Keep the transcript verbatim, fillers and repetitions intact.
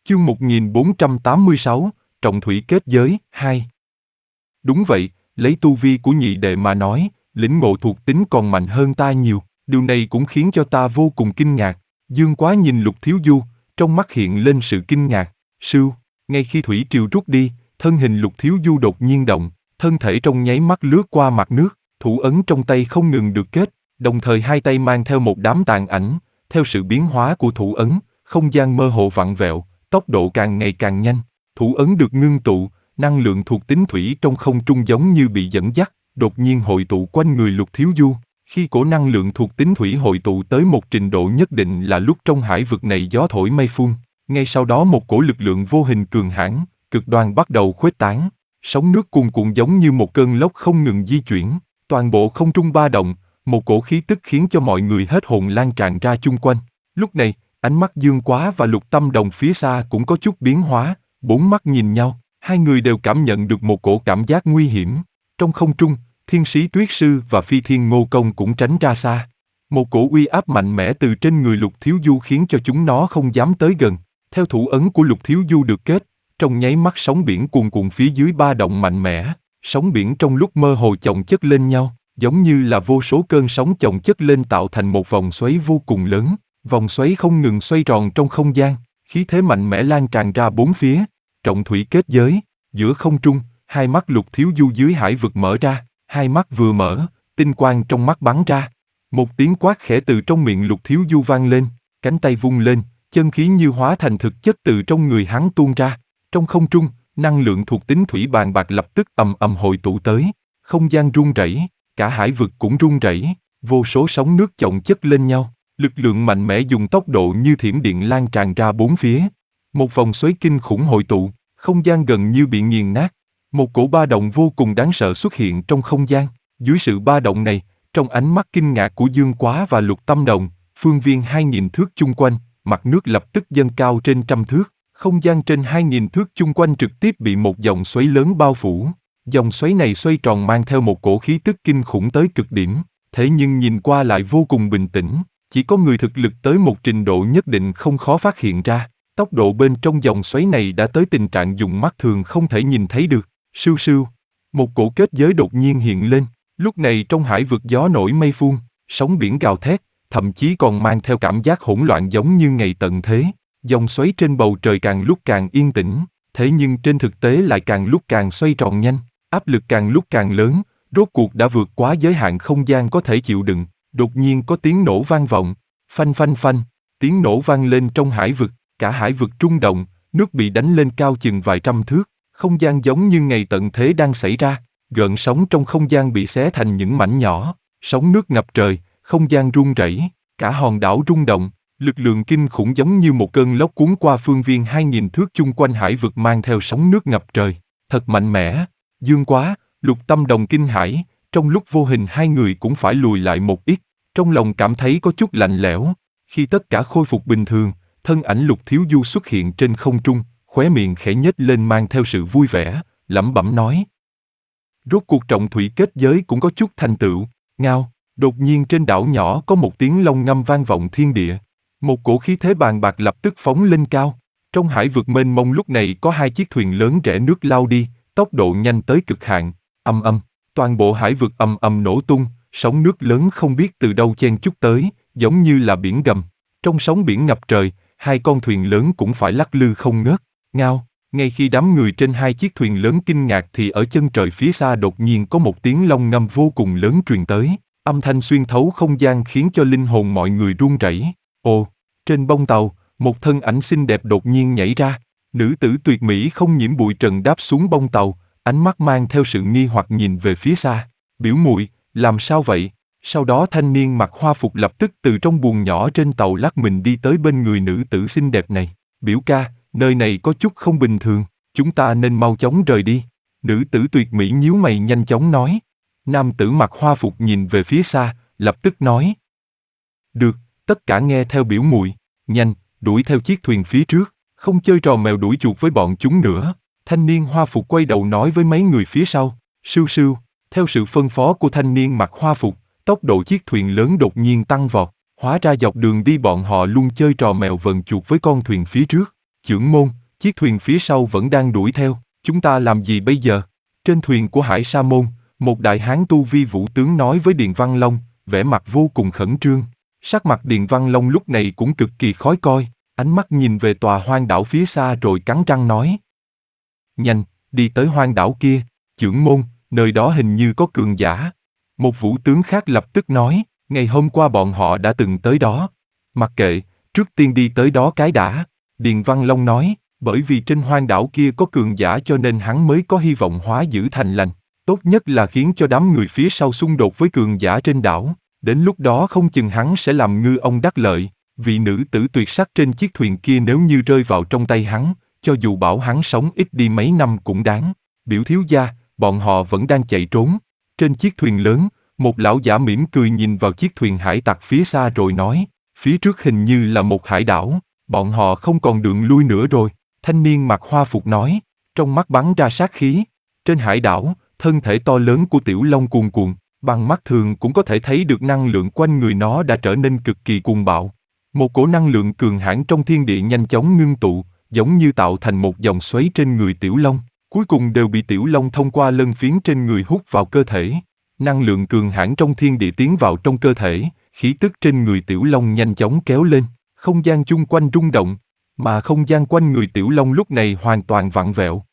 Chương một nghìn bốn trăm tám mươi sáu, Trọng thủy kết giới, hai. Đúng vậy, lấy tu vi của nhị đệ mà nói, lĩnh ngộ thuộc tính còn mạnh hơn ta nhiều, điều này cũng khiến cho ta vô cùng kinh ngạc. Dương Quá nhìn Lục Thiếu Du, trong mắt hiện lên sự kinh ngạc. Sưu, ngay khi thủy triều rút đi, thân hình Lục Thiếu Du đột nhiên động, thân thể trong nháy mắt lướt qua mặt nước, thủ ấn trong tay không ngừng được kết, đồng thời hai tay mang theo một đám tàn ảnh, theo sự biến hóa của thủ ấn, không gian mơ hồ vặn vẹo, tốc độ càng ngày càng nhanh, thủ ấn được ngưng tụ, năng lượng thuộc tính thủy trong không trung giống như bị dẫn dắt, đột nhiên hội tụ quanh người Lục Thiếu Du. Khi cổ năng lượng thuộc tính thủy hội tụ tới một trình độ nhất định là lúc trong hải vực này gió thổi mây phun, ngay sau đó một cổ lực lượng vô hình cường hãn, cực đoan bắt đầu khuếch tán, sóng nước cuồn cuộn giống như một cơn lốc không ngừng di chuyển, toàn bộ không trung ba động, một cổ khí tức khiến cho mọi người hết hồn lan tràn ra chung quanh. Lúc này, ánh mắt Dương Quá và Lục Tâm Đồng phía xa cũng có chút biến hóa, bốn mắt nhìn nhau, hai người đều cảm nhận được một cổ cảm giác nguy hiểm. Trong không trung, Thiên Sĩ Tuyết Sư và Phi Thiên Ngô Công cũng tránh ra xa. Một cổ uy áp mạnh mẽ từ trên người Lục Thiếu Du khiến cho chúng nó không dám tới gần. Theo thủ ấn của Lục Thiếu Du được kết, trong nháy mắt sóng biển cuồn cuộn phía dưới ba động mạnh mẽ, sóng biển trong lúc mơ hồ chồng chất lên nhau, giống như là vô số cơn sóng chồng chất lên tạo thành một vòng xoáy vô cùng lớn. Vòng xoáy không ngừng xoay tròn trong không gian, khí thế mạnh mẽ lan tràn ra bốn phía. Trọng thủy kết giới, giữa không trung, hai mắt Lục Thiếu Du dưới hải vực mở ra, hai mắt vừa mở, tinh quang trong mắt bắn ra. Một tiếng quát khẽ từ trong miệng Lục Thiếu Du vang lên, cánh tay vung lên, chân khí như hóa thành thực chất từ trong người hắn tuôn ra. Trong không trung, năng lượng thuộc tính thủy bàn bạc lập tức ầm ầm hội tụ tới, không gian rung rẩy, cả hải vực cũng rung rẩy, vô số sóng nước chồng chất lên nhau. Lực lượng mạnh mẽ dùng tốc độ như thiểm điện lan tràn ra bốn phía. Một vòng xoáy kinh khủng hội tụ, không gian gần như bị nghiền nát. Một cổ ba động vô cùng đáng sợ xuất hiện trong không gian. Dưới sự ba động này, trong ánh mắt kinh ngạc của Dương Quá và Lục Tâm Đồng, phương viên hai nghìn thước chung quanh, mặt nước lập tức dâng cao trên trăm thước. Không gian trên hai nghìn thước chung quanh trực tiếp bị một dòng xoáy lớn bao phủ. Dòng xoáy này xoay tròn mang theo một cổ khí tức kinh khủng tới cực điểm, thế nhưng nhìn qua lại vô cùng bình tĩnh. Chỉ có người thực lực tới một trình độ nhất định không khó phát hiện ra, tốc độ bên trong dòng xoáy này đã tới tình trạng dùng mắt thường không thể nhìn thấy được. Sưu sưu, một cổ kết giới đột nhiên hiện lên, lúc này trong hải vực gió nổi mây phun, sóng biển gào thét, thậm chí còn mang theo cảm giác hỗn loạn giống như ngày tận thế. Dòng xoáy trên bầu trời càng lúc càng yên tĩnh, thế nhưng trên thực tế lại càng lúc càng xoay tròn nhanh, áp lực càng lúc càng lớn, rốt cuộc đã vượt quá giới hạn không gian có thể chịu đựng. Đột nhiên có tiếng nổ vang vọng, phanh phanh phanh, tiếng nổ vang lên trong hải vực, cả hải vực rung động, nước bị đánh lên cao chừng vài trăm thước, không gian giống như ngày tận thế đang xảy ra, gợn sóng trong không gian bị xé thành những mảnh nhỏ, sóng nước ngập trời, không gian rung rẩy, cả hòn đảo rung động, lực lượng kinh khủng giống như một cơn lốc cuốn qua phương viên hai nghìn thước chung quanh hải vực mang theo sóng nước ngập trời, thật mạnh mẽ. Dương Quá, Lục Tâm Đồng kinh hãi, trong lúc vô hình hai người cũng phải lùi lại một ít. Trong lòng cảm thấy có chút lạnh lẽo. Khi tất cả khôi phục bình thường, thân ảnh Lục Thiếu Du xuất hiện trên không trung, khóe miệng khẽ nhếch lên mang theo sự vui vẻ, lẩm bẩm nói. Rốt cuộc trọng thủy kết giới cũng có chút thành tựu. Ngao, đột nhiên trên đảo nhỏ có một tiếng long ngâm vang vọng thiên địa. Một cổ khí thế bàn bạc lập tức phóng lên cao. Trong hải vực mênh mông lúc này có hai chiếc thuyền lớn rẽ nước lao đi, tốc độ nhanh tới cực hạn. Âm âm, toàn bộ hải vực ầm ầm nổ tung. Sóng nước lớn không biết từ đâu chen chúc tới, giống như là biển gầm. Trong sóng biển ngập trời, hai con thuyền lớn cũng phải lắc lư không ngớt. Ngao, ngay khi đám người trên hai chiếc thuyền lớn kinh ngạc thì ở chân trời phía xa đột nhiên có một tiếng long ngâm vô cùng lớn truyền tới. Âm thanh xuyên thấu không gian khiến cho linh hồn mọi người run rẩy. Ồ, trên bông tàu, một thân ảnh xinh đẹp đột nhiên nhảy ra. Nữ tử tuyệt mỹ không nhiễm bụi trần đáp xuống bông tàu, ánh mắt mang theo sự nghi hoặc nhìn về phía xa. Biểu muội, làm sao vậy? Sau đó thanh niên mặc hoa phục lập tức từ trong buồng nhỏ trên tàu lắc mình đi tới bên người nữ tử xinh đẹp này. Biểu ca, nơi này có chút không bình thường, chúng ta nên mau chóng rời đi. Nữ tử tuyệt mỹ nhíu mày nhanh chóng nói. Nam tử mặc hoa phục nhìn về phía xa, lập tức nói. Được, tất cả nghe theo biểu muội, nhanh, đuổi theo chiếc thuyền phía trước, không chơi trò mèo đuổi chuột với bọn chúng nữa. Thanh niên hoa phục quay đầu nói với mấy người phía sau. Sưu sưu. Theo sự phân phó của thanh niên mặc hoa phục, tốc độ chiếc thuyền lớn đột nhiên tăng vọt, hóa ra dọc đường đi bọn họ luôn chơi trò mèo vần chuột với con thuyền phía trước. Chưởng môn, chiếc thuyền phía sau vẫn đang đuổi theo, chúng ta làm gì bây giờ? Trên thuyền của Hải Sa môn, một đại hán tu vi vũ tướng nói với Điền Văn Long, vẻ mặt vô cùng khẩn trương. Sắc mặt Điền Văn Long lúc này cũng cực kỳ khó coi, ánh mắt nhìn về tòa hoang đảo phía xa rồi cắn răng nói. Nhanh, đi tới hoang đảo kia, chưởng môn, nơi đó hình như có cường giả. Một vũ tướng khác lập tức nói, ngày hôm qua bọn họ đã từng tới đó. Mặc kệ, trước tiên đi tới đó cái đã. Điền Văn Long nói, bởi vì trên hoang đảo kia có cường giả cho nên hắn mới có hy vọng hóa dữ thành lành. Tốt nhất là khiến cho đám người phía sau xung đột với cường giả trên đảo. Đến lúc đó không chừng hắn sẽ làm ngư ông đắc lợi. Vị nữ tử tuyệt sắc trên chiếc thuyền kia nếu như rơi vào trong tay hắn, cho dù bảo hắn sống ít đi mấy năm cũng đáng. Biểu thiếu gia, bọn họ vẫn đang chạy trốn. Trên chiếc thuyền lớn, một lão giả mỉm cười nhìn vào chiếc thuyền hải tặc phía xa rồi nói, phía trước hình như là một hải đảo, bọn họ không còn đường lui nữa rồi. Thanh niên mặc hoa phục nói, trong mắt bắn ra sát khí. Trên hải đảo, thân thể to lớn của Tiểu Long cuồn cuộn, bằng mắt thường cũng có thể thấy được năng lượng quanh người nó đã trở nên cực kỳ cuồng bạo. Một cổ năng lượng cường hãn trong thiên địa nhanh chóng ngưng tụ, giống như tạo thành một dòng xoáy trên người Tiểu Long, cuối cùng đều bị Tiểu Long thông qua lân phiến trên người hút vào cơ thể. Năng lượng cường hãn trong thiên địa tiến vào trong cơ thể, khí tức trên người Tiểu Long nhanh chóng kéo lên, không gian chung quanh rung động, mà không gian quanh người Tiểu Long lúc này hoàn toàn vặn vẹo.